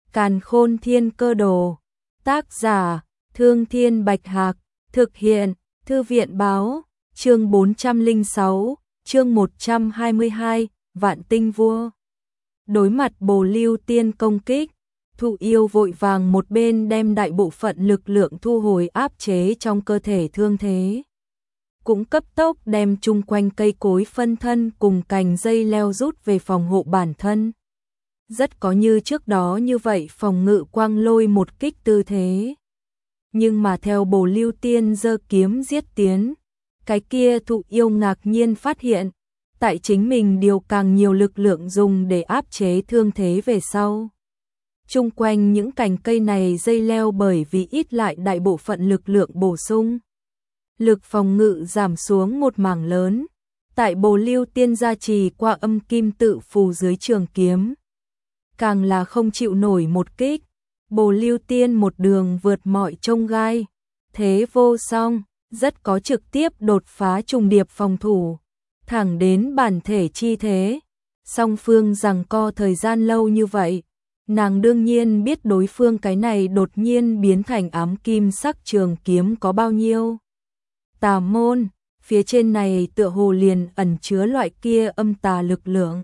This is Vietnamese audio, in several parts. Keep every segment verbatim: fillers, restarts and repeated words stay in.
Càn Khôn Thiên Cơ Đồ. Tác giả: Thương Thiên Bạch Hạc. Thực hiện: Thư viện Báo. Chương bốn trăm lẻ sáu, chương một trăm hai mươi hai, Vạn Tinh Vua. Đối mặt Bồ Lưu Tiên công kích, Thụ Yêu vội vàng một bên đem đại bộ phận lực lượng thu hồi áp chế trong cơ thể thương thế, cũng cấp tốc đem chung quanh cây cối phân thân cùng cành dây leo rút về phòng hộ bản thân. Rất có như trước đó như vậy phòng ngự quang lôi một kích tư thế. Nhưng mà theo Bồ Lưu Tiên giơ kiếm giết tiến, cái kia Thụ Yêu ngạc nhiên phát hiện, tại chính mình điều càng nhiều lực lượng dùng để áp chế thương thế về sau. Chung quanh những cành cây này dây leo bởi vì ít lại đại bộ phận lực lượng bổ sung, lực phòng ngự giảm xuống một mảng lớn. Tại Bồ Lưu Tiên gia trì qua âm kim tự phù dưới trường kiếm, càng là không chịu nổi một kích. Bồ Lưu Tiên một đường vượt mọi chông gai, thế vô song, rất có trực tiếp đột phá trùng điệp phòng thủ, thẳng đến bản thể chi thế. Song phương giằng co thời gian lâu như vậy, nàng đương nhiên biết đối phương cái này đột nhiên biến thành ám kim sắc trường kiếm có bao nhiêu tà môn, phía trên này tựa hồ liền ẩn chứa loại kia âm tà lực lượng,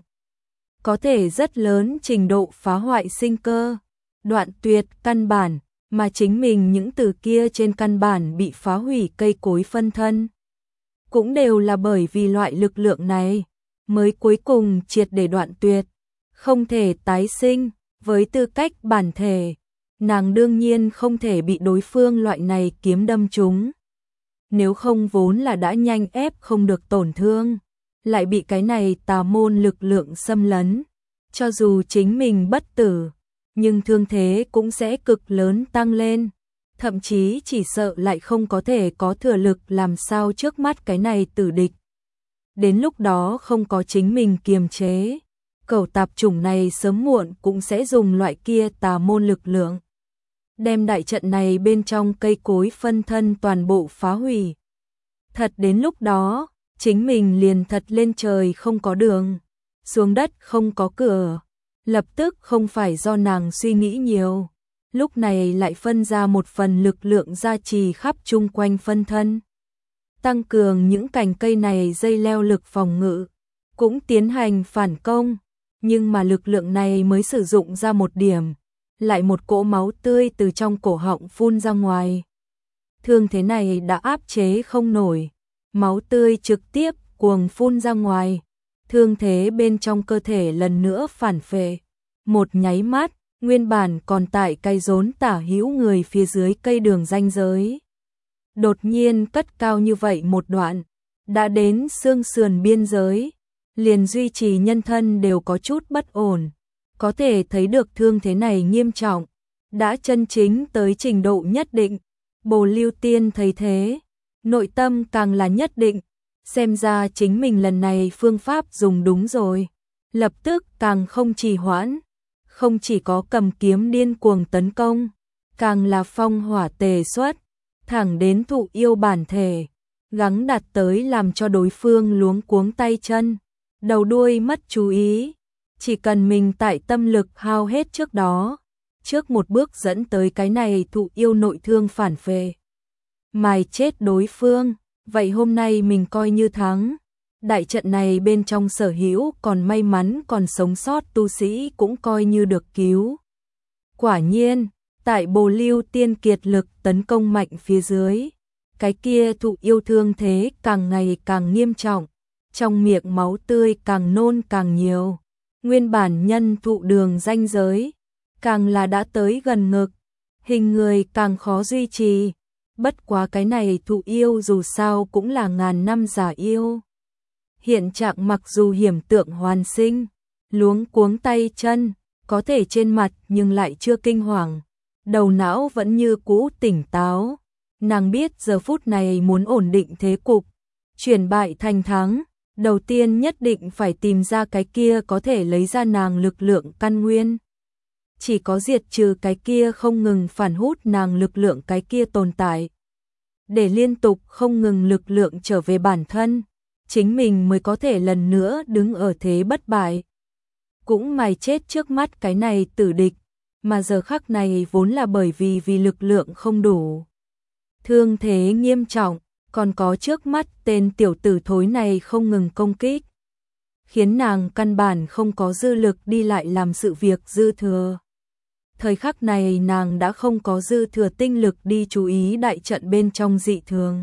có thể rất lớn trình độ phá hoại sinh cơ, đoạn tuyệt căn bản, mà chính mình những từ kia trên căn bản bị phá hủy cây cối phân thân, cũng đều là bởi vì loại lực lượng này mới cuối cùng triệt để đoạn tuyệt, không thể tái sinh. Với tư cách bản thể, nàng đương nhiên không thể bị đối phương loại này kiếm đâm trúng. Nếu không vốn là đã nhanh ép không được tổn thương, lại bị cái này tà môn lực lượng xâm lấn, cho dù chính mình bất tử, nhưng thương thế cũng sẽ cực lớn tăng lên, thậm chí chỉ sợ lại không có thể có thừa lực làm sao trước mắt cái này tử địch. Đến lúc đó không có chính mình kiềm chế, cẩu tạp chủng này sớm muộn cũng sẽ dùng loại kia tà môn lực lượng, đem đại trận này bên trong cây cối phân thân toàn bộ phá hủy. Thật đến lúc đó, chính mình liền thật lên trời không có đường, xuống đất không có cửa. Lập tức không phải do nàng suy nghĩ nhiều, lúc này lại phân ra một phần lực lượng gia trì khắp chung quanh phân thân, tăng cường những cành cây này dây leo lực phòng ngự, cũng tiến hành phản công. Nhưng mà lực lượng này mới sử dụng ra một điểm, lại một cỗ máu tươi từ trong cổ họng phun ra ngoài. Thương thế này đã áp chế không nổi, máu tươi trực tiếp cuồng phun ra ngoài, thương thế bên trong cơ thể lần nữa phản phệ. Một nháy mắt, nguyên bản còn tại cây rốn tả hữu người phía dưới cây đường ranh giới, đột nhiên cất cao như vậy một đoạn, đã đến xương sườn biên giới, liền duy trì nhân thân đều có chút bất ổn, có thể thấy được thương thế này nghiêm trọng, đã chân chính tới trình độ nhất định. Bồ Lưu Tiên thấy thế, nội tâm càng là nhất định, xem ra chính mình lần này phương pháp dùng đúng rồi, lập tức càng không trì hoãn, không chỉ có cầm kiếm điên cuồng tấn công, càng là phong hỏa tề xuất, thẳng đến Thụ Yêu bản thể, gắng đạt tới làm cho đối phương luống cuống tay chân, đầu đuôi mất chú ý. Chỉ cần mình tại tâm lực hao hết trước đó, trước một bước dẫn tới cái này Thụ Yêu nội thương phản phệ, mài chết đối phương, vậy hôm nay mình coi như thắng. Đại trận này bên trong sở hữu còn may mắn còn sống sót tu sĩ cũng coi như được cứu. Quả nhiên, tại Bồ Lưu Tiên kiệt lực tấn công mạnh phía dưới, cái kia Thụ Yêu thương thế càng ngày càng nghiêm trọng, trong miệng máu tươi càng nôn càng nhiều, nguyên bản nhân thụ đường ranh giới, càng là đã tới gần ngực, hình người càng khó duy trì. Bất quá cái này Thụ Yêu dù sao cũng là ngàn năm giả yêu, hiện trạng mặc dù hiểm tượng hoàn sinh, luống cuống tay chân, có thể trên mặt nhưng lại chưa kinh hoàng, đầu não vẫn như cũ tỉnh táo. Nàng biết giờ phút này muốn ổn định thế cục, chuyển bại thành thắng, đầu tiên nhất định phải tìm ra cái kia có thể lấy ra nàng lực lượng căn nguyên. Chỉ có diệt trừ cái kia không ngừng phản hút nàng lực lượng cái kia tồn tại, để liên tục không ngừng lực lượng trở về bản thân, chính mình mới có thể lần nữa đứng ở thế bất bại. Cũng mày chết trước mắt cái này tử địch, mà giờ khắc này vốn là bởi vì vì lực lượng không đủ. Thương thế nghiêm trọng, còn có trước mắt tên tiểu tử thối này không ngừng công kích, khiến nàng căn bản không có dư lực đi lại làm sự việc dư thừa. Thời khắc này nàng đã không có dư thừa tinh lực đi chú ý đại trận bên trong dị thường.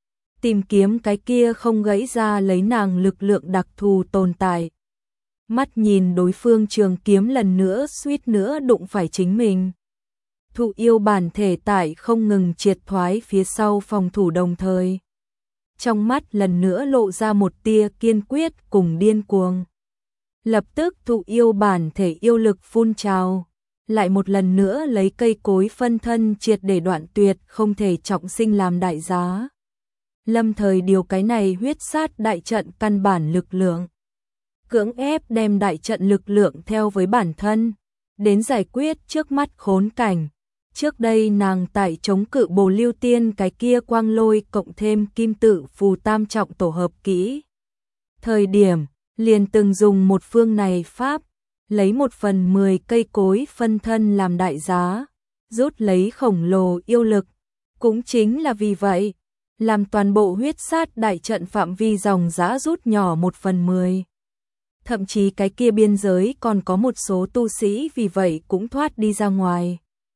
Tìm kiếm cái kia không gãy ra lấy nàng lực lượng đặc thù tồn tại. Mắt nhìn đối phương trường kiếm lần nữa suýt nữa đụng phải chính mình. Thụ yêu bản thể tại không ngừng triệt thoái phía sau phòng thủ đồng thời. Trong mắt lần nữa lộ ra một tia kiên quyết cùng điên cuồng. Lập tức thụ yêu bản thể yêu lực phun trào, lại một lần nữa lấy cây cối phân thân triệt để đoạn tuyệt không thể trọng sinh làm đại giá. Lâm thời điều cái này huyết sát đại trận căn bản lực lượng. Cưỡng ép đem đại trận lực lượng theo với bản thân, đến giải quyết trước mắt khốn cảnh. Trước đây nàng tại chống cự Bồ Lưu Tiên cái kia quang lôi cộng thêm kim tự phù tam trọng tổ hợp kỹ. Thời điểm, liền từng dùng một phương này pháp, lấy một phần mười cây cối phân thân làm đại giá, rút lấy khổng lồ yêu lực. Cũng chính là vì vậy, làm toàn bộ huyết sát đại trận phạm vi dòng dã rút nhỏ một phần mười. Thậm chí cái kia biên giới còn có một số tu sĩ vì vậy cũng thoát đi ra ngoài.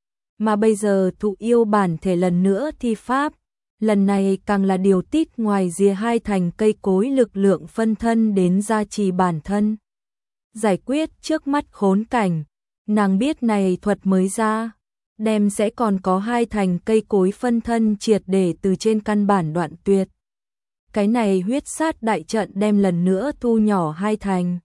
Mà bây giờ thụ yêu bản thể lần nữa thi pháp, lần này càng là điều tít ngoài rìa hai thành cây cối lực lượng phân thân đến gia trì bản thân. Giải quyết trước mắt khốn cảnh, nàng biết này thuật mới ra, đem sẽ còn có hai thành cây cối phân thân triệt để từ trên căn bản đoạn tuyệt. Cái này huyết sát đại trận đem lần nữa thu nhỏ hai thành.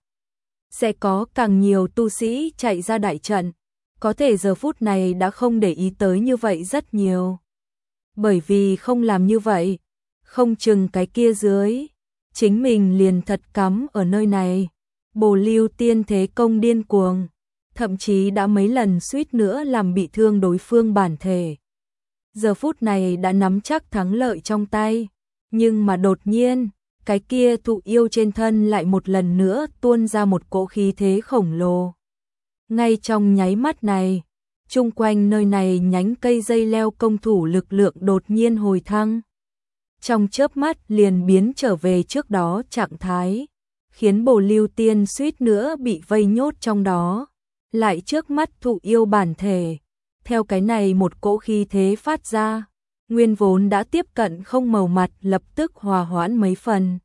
Sẽ có càng nhiều tu sĩ chạy ra đại trận, có thể giờ phút này đã không để ý tới như vậy rất nhiều. Bởi vì không làm như vậy, không chừng cái kia dưới, chính mình liền thật cắm ở nơi này. Bồ Lưu Tiên thế công điên cuồng, thậm chí đã mấy lần suýt nữa làm bị thương đối phương bản thể. Giờ phút này đã nắm chắc thắng lợi trong tay, nhưng mà đột nhiên, cái kia thụ yêu trên thân lại một lần nữa tuôn ra một cỗ khí thế khổng lồ. Ngay trong nháy mắt này, chung quanh nơi này nhánh cây dây leo công thủ lực lượng đột nhiên hồi thăng. Trong chớp mắt liền biến trở về trước đó trạng thái, khiến Bồ Lưu Tiên suýt nữa bị vây nhốt trong đó. Lại trước mắt thụ yêu bản thể, theo cái này một cỗ khí thế phát ra, nguyên vốn đã tiếp cận không màu mặt lập tức hòa hoãn mấy phần.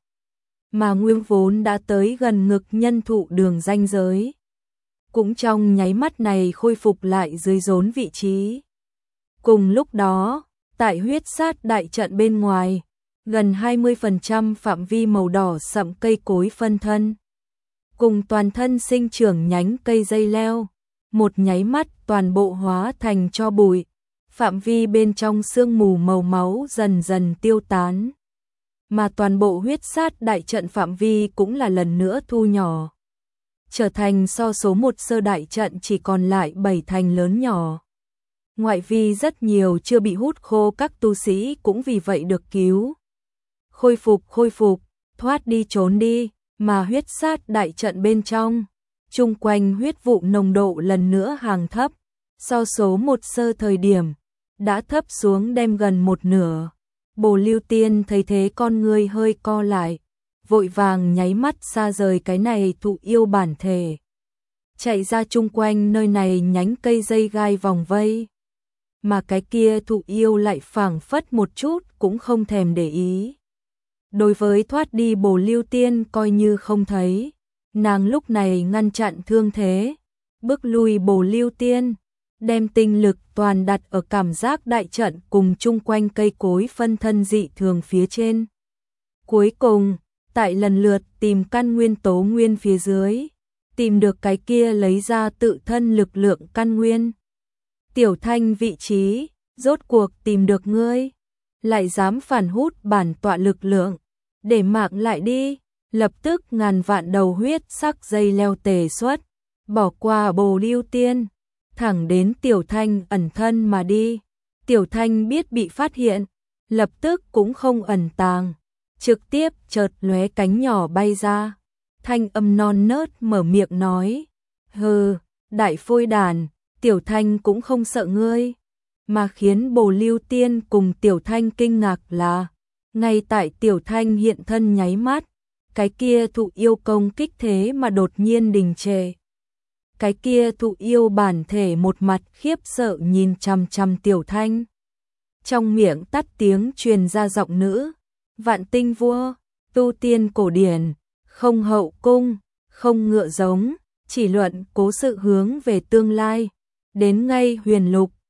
Mà nguyên vốn đã tới gần ngực nhân thụ đường ranh giới, cũng trong nháy mắt này khôi phục lại dưới rốn vị trí. Cùng lúc đó, tại huyết sát đại trận bên ngoài, gần hai mươi phần trăm phạm vi màu đỏ sậm cây cối phân thân, cùng toàn thân sinh trưởng nhánh cây dây leo, một nháy mắt toàn bộ hóa thành tro bụi, phạm vi bên trong sương mù màu máu dần dần tiêu tán. Mà toàn bộ huyết sát đại trận phạm vi cũng là lần nữa thu nhỏ, trở thành so số một sơ đại trận chỉ còn lại bảy thành lớn nhỏ. Ngoại vi rất nhiều chưa bị hút khô các tu sĩ cũng vì vậy được cứu. Khôi phục khôi phục, thoát đi trốn đi, mà huyết sát đại trận bên trong, chung quanh huyết vụ nồng độ lần nữa hàng thấp, so số một sơ thời điểm, đã thấp xuống đem gần một nửa. Bồ Lưu Tiên thấy thế con người hơi co lại, vội vàng nháy mắt xa rời cái này thụ yêu bản thể. Chạy ra chung quanh nơi này nhánh cây dây gai vòng vây. Mà cái kia thụ yêu lại phảng phất một chút cũng không thèm để ý. Đối với thoát đi Bồ Lưu Tiên coi như không thấy, nàng lúc này ngăn chặn thương thế, bước lui Bồ Lưu Tiên, đem tinh lực toàn đặt ở cảm giác đại trận cùng chung quanh cây cối phân thân dị thường phía trên. Cuối cùng, tại lần lượt tìm căn nguyên tố nguyên phía dưới, tìm được cái kia lấy ra tự thân lực lượng căn nguyên. Tiểu Thanh vị trí, rốt cuộc tìm được ngươi, lại dám phản hút bản tọa lực lượng, để mạng lại đi. Lập tức ngàn vạn đầu huyết sắc dây leo tề xuất, bỏ qua Bồ Lưu Tiên, thẳng đến Tiểu Thanh ẩn thân mà đi. Tiểu Thanh biết bị phát hiện, lập tức cũng không ẩn tàng, trực tiếp chợt lóe cánh nhỏ bay ra. Thanh âm non nớt mở miệng nói, hừ, đại phôi đàn, Tiểu Thanh cũng không sợ ngươi. Mà khiến Bồ Lưu Tiên cùng Tiểu Thanh kinh ngạc là, ngay tại Tiểu Thanh hiện thân nháy mắt, cái kia thụ yêu công kích thế mà đột nhiên đình trệ. Cái kia thụ yêu bản thể một mặt khiếp sợ nhìn chằm chằm Tiểu Thanh. Trong miệng tắt tiếng truyền ra giọng nữ, Vạn Tinh Vua, tu tiên cổ điển, không hậu cung, không ngựa giống, chỉ luận cố sự hướng về tương lai, đến ngay huyền lục,